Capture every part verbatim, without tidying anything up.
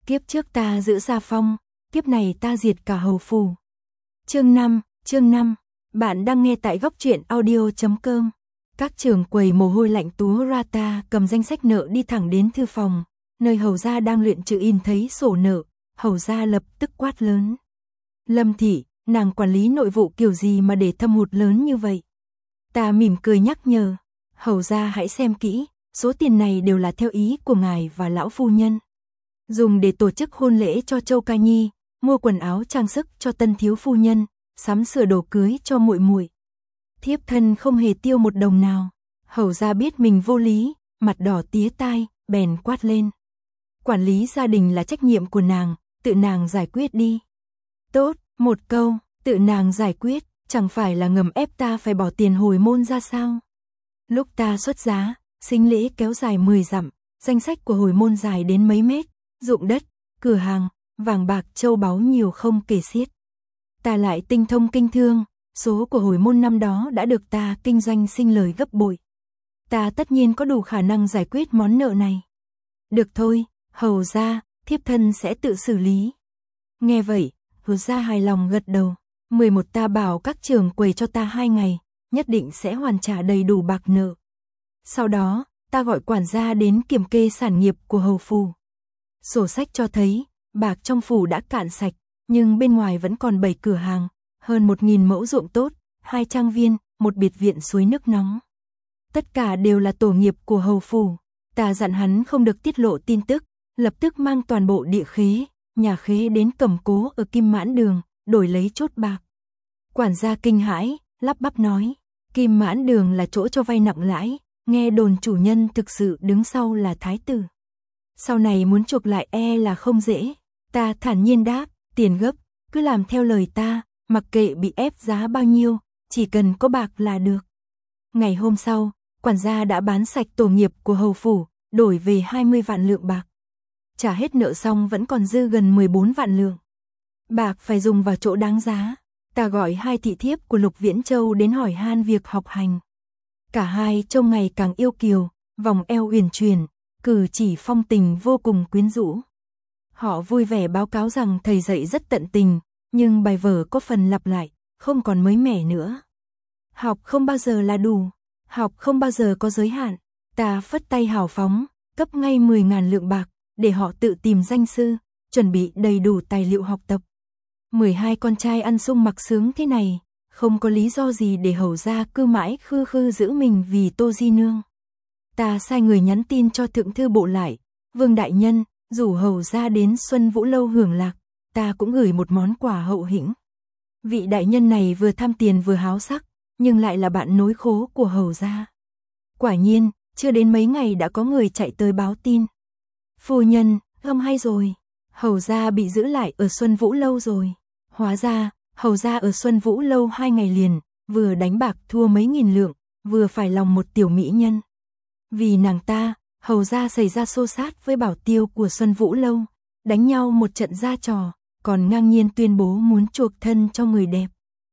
Kiếp trước ta giữ gia phong, kiếp này ta diệt cả hầu phủ. Chương năm, chương năm, bạn đang nghe tại góc truyện audio chấm com. Các trưởng quầy mồ hôi lạnh túa ra, ta cầm danh sách nợ đi thẳng đến thư phòng, nơi hầu gia đang luyện chữ in thấy sổ nợ, hầu gia lập tức quát lớn. Lâm Thị, nàng quản lý nội vụ kiểu gì mà để thâm hụt lớn như vậy? Ta mỉm cười nhắc nhở, hầu gia hãy xem kỹ, số tiền này đều là theo ý của ngài và lão phu nhân. Dùng để tổ chức hôn lễ cho Châu Ca Nhi, mua quần áo trang sức cho tân thiếu phu nhân, sắm sửa đồ cưới cho muội muội. Thiếp thân không hề tiêu một đồng nào. Hầu gia biết mình vô lý, mặt đỏ tía tai, bèn quát lên. Quản lý gia đình là trách nhiệm của nàng, tự nàng giải quyết đi. Tốt, một câu, tự nàng giải quyết, chẳng phải là ngầm ép ta phải bỏ tiền hồi môn ra sao? Lúc ta xuất giá, sính lễ kéo dài mười dặm, danh sách của hồi môn dài đến mấy mét, ruộng đất, cửa hàng, vàng bạc châu báu nhiều không kể xiết. Ta lại tinh thông kinh thương, số của hồi môn năm đó đã được ta kinh doanh sinh lời gấp bội. Ta tất nhiên có đủ khả năng giải quyết món nợ này. Được thôi, hầu gia, thiếp thân sẽ tự xử lý. Nghe vậy, hầu gia hài lòng gật đầu. mười một ta bảo các trưởng quầy cho ta hai ngày, nhất định sẽ hoàn trả đầy đủ bạc nợ. Sau đó, ta gọi quản gia đến kiểm kê sản nghiệp của hầu phủ. Sổ sách cho thấy, bạc trong phủ đã cạn sạch, nhưng bên ngoài vẫn còn bảy cửa hàng, hơn một nghìn mẫu ruộng tốt, hai trang viên, một biệt viện suối nước nóng. Tất cả đều là tổ nghiệp của hầu phủ. Ta dặn hắn không được tiết lộ tin tức, lập tức mang toàn bộ địa khế, nhà khế đến cầm cố ở Kim Mãn Đường, đổi lấy chốt bạc. Quản gia kinh hãi, lắp bắp nói, Kim Mãn Đường là chỗ cho vay nặng lãi, nghe đồn chủ nhân thực sự đứng sau là thái tử. Sau này muốn chuộc lại e là không dễ. Ta thản nhiên đáp, tiền gấp, cứ làm theo lời ta, mặc kệ bị ép giá bao nhiêu, chỉ cần có bạc là được. Ngày hôm sau, quản gia đã bán sạch tổ nghiệp của hầu phủ, đổi về hai mươi vạn lượng bạc. Trả hết nợ xong vẫn còn dư gần mười bốn vạn lượng. Bạc phải dùng vào chỗ đáng giá. Ta gọi hai thị thiếp của Lục Viễn Châu đến hỏi han việc học hành. Cả hai trông ngày càng yêu kiều, vòng eo uyển chuyển, cử chỉ phong tình vô cùng quyến rũ. Họ vui vẻ báo cáo rằng thầy dạy rất tận tình, nhưng bài vở có phần lặp lại, không còn mới mẻ nữa. Học không bao giờ là đủ, học không bao giờ có giới hạn. Ta phất tay hào phóng, cấp ngay mười ngàn lượng bạc, để họ tự tìm danh sư, chuẩn bị đầy đủ tài liệu học tập. mười hai con trai ăn sung mặc sướng thế này, không có lý do gì để hầu gia cứ mãi khư khư giữ mình vì Tô Di Nương. Ta sai người nhắn tin cho thượng thư bộ lại, Vương đại nhân, rủ hầu gia đến Xuân Vũ lâu hưởng lạc, ta cũng gửi một món quà hậu hĩnh. Vị đại nhân này vừa tham tiền vừa háo sắc, nhưng lại là bạn nối khố của hầu gia. Quả nhiên, chưa đến mấy ngày đã có người chạy tới báo tin. Phu nhân, gâm hay rồi, hầu gia bị giữ lại ở Xuân Vũ lâu rồi. Hóa ra, hầu gia ở Xuân Vũ lâu hai ngày liền, vừa đánh bạc thua mấy nghìn lượng, vừa phải lòng một tiểu mỹ nhân. Vì nàng ta, hầu gia xảy ra xô xát với bảo tiêu của Xuân Vũ lâu, đánh nhau một trận ra trò, còn ngang nhiên tuyên bố muốn chuộc thân cho người đẹp.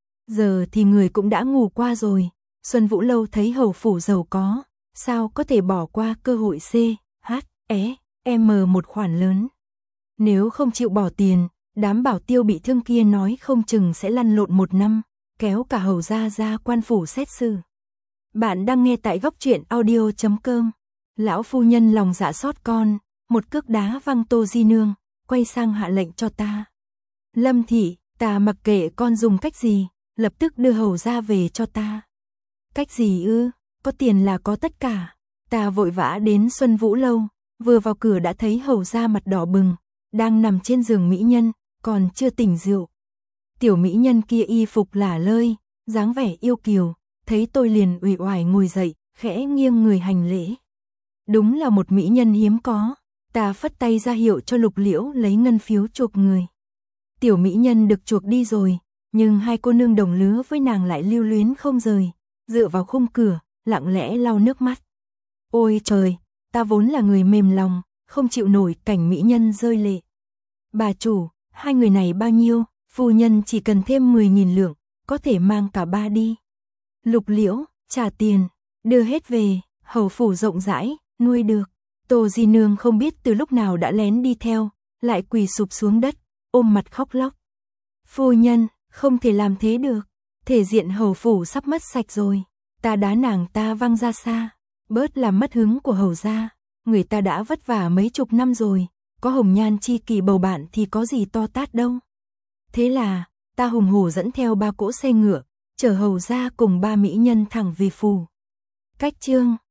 Giờ thì người cũng đã ngủ qua rồi, Xuân Vũ lâu thấy hầu phủ giàu có, sao có thể bỏ qua cơ hội C, H, E, M một khoản lớn. Nếu không chịu bỏ tiền, đám bảo tiêu bị thương kia nói không chừng sẽ lăn lộn một năm, kéo cả hầu gia ra quan phủ xét xử. Bạn đang nghe tại góc truyện audio chấm com. Lão phu nhân lòng dạ xót con, một cước đá văng Tô Di Nương, quay sang hạ lệnh cho ta. Lâm Thị, ta mặc kệ con dùng cách gì, lập tức đưa hầu gia về cho ta. Cách gì ư? Có tiền là có tất cả. Ta vội vã đến Xuân Vũ lâu, vừa vào cửa đã thấy hầu gia mặt đỏ bừng, đang nằm trên giường mỹ nhân, còn chưa tỉnh rượu. Tiểu mỹ nhân kia y phục lả lơi, dáng vẻ yêu kiều, thấy tôi liền uể oải ngồi dậy, khẽ nghiêng người hành lễ. Đúng là một mỹ nhân hiếm có. Ta phất tay ra hiệu cho Lục Liễu lấy ngân phiếu chuộc người. Tiểu mỹ nhân được chuộc đi rồi, nhưng hai cô nương đồng lứa với nàng lại lưu luyến không rời, dựa vào khung cửa, lặng lẽ lau nước mắt. Ôi trời, ta vốn là người mềm lòng, không chịu nổi cảnh mỹ nhân rơi lệ. Bà chủ, hai người này bao nhiêu? Phu nhân chỉ cần thêm mười nghìn lượng, có thể mang cả ba đi. Lục Liễu, trả tiền, đưa hết về, hầu phủ rộng rãi, nuôi được. Tô Di Nương không biết từ lúc nào đã lén đi theo, lại quỳ sụp xuống đất, ôm mặt khóc lóc. Phu nhân, không thể làm thế được, thể diện hầu phủ sắp mất sạch rồi, ta đá nàng ta văng ra xa, bớt làm mất hứng của hầu gia, người ta đã vất vả mấy chục năm rồi, có hồng nhan chi kỷ bầu bạn thì có gì to tát đâu. Thế là, ta hùng hổ dẫn theo ba cỗ xe ngựa, chở hầu gia cùng ba mỹ nhân thẳng về phủ. Cách chương